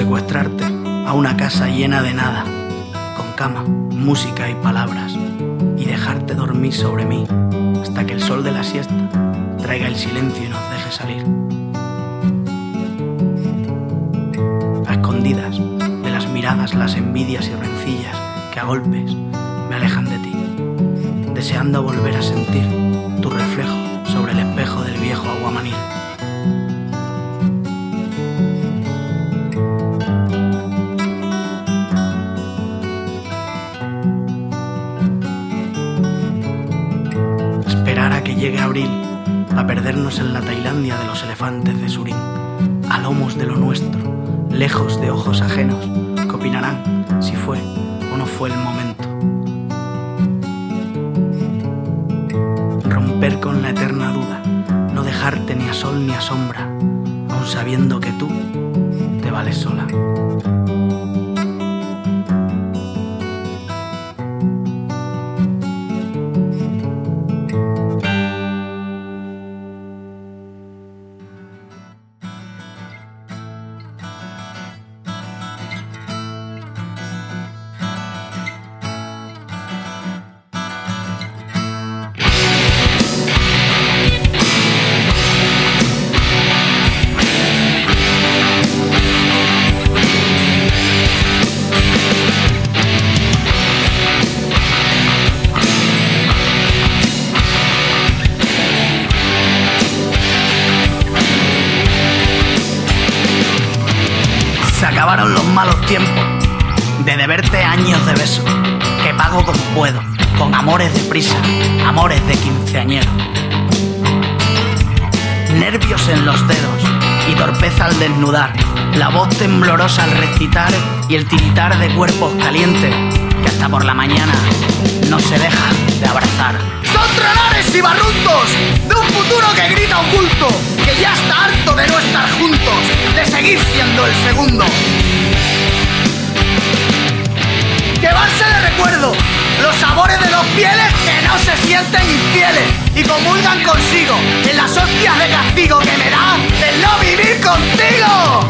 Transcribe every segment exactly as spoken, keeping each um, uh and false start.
secuestrarte a una casa llena de nada, con cama, música y palabras, y dejarte dormir sobre mí hasta que el sol de la siesta traiga el silencio y nos deje salir. A escondidas de las miradas, las envidias y rencillas que a golpes me alejan de ti, deseando volver a sentir tu reflejo sobre el espejo del viejo aguamanil. Esperar a que llegue abril para perdernos en la Tailandia de los elefantes de Surín, a lomos de lo nuestro, lejos de ojos ajenos que opinarán si fue o no fue el momento. Romper con la eterna duda, no dejarte ni a sol ni a sombra, aun sabiendo que tú te vales sola. Se acabaron los malos tiempos de deberte años de besos que pago como puedo, con amores de prisa, amores de quinceañero. Nervios en los dedos y torpeza al desnudar, la voz temblorosa al recitar y el tiritar de cuerpos calientes que hasta por la mañana no se dejan de abrazar. Son tralares y barruntos de un futuro que grita oculto, que ya está harto de no estar juntos, de seguir siendo el segundo. Llevarse de recuerdo los sabores de los pieles que no se sienten infieles y comulgan consigo en las hostias de castigo que me dan el no vivir contigo.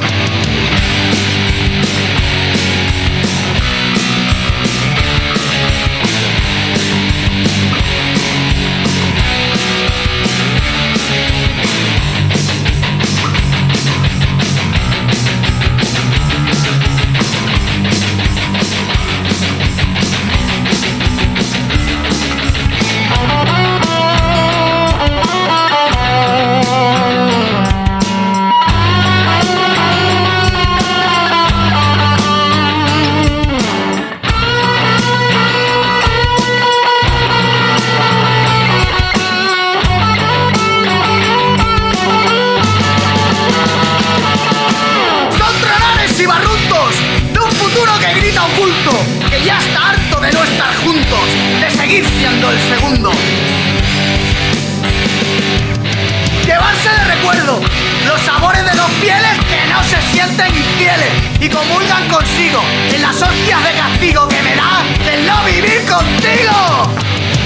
Que ya está harto de no estar juntos, de seguir siendo el segundo. Llevarse de recuerdo los sabores de los pieles que no se sienten infieles y comulgan consigo en las hostias de castigo que me dan el no vivir contigo.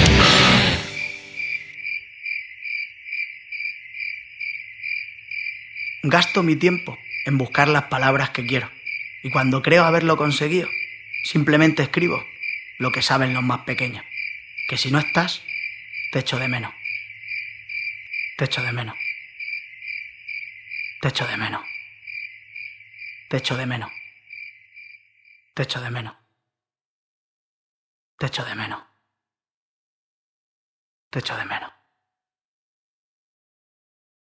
Gasto mi tiempo en buscar las palabras que quiero y cuando creo haberlo conseguido, simplemente escribo lo que saben los más pequeños, que si no estás, te echo de menos. Te echo de menos. Te echo de menos. Te echo de menos. Te echo de menos. Te echo de menos. Te echo de menos.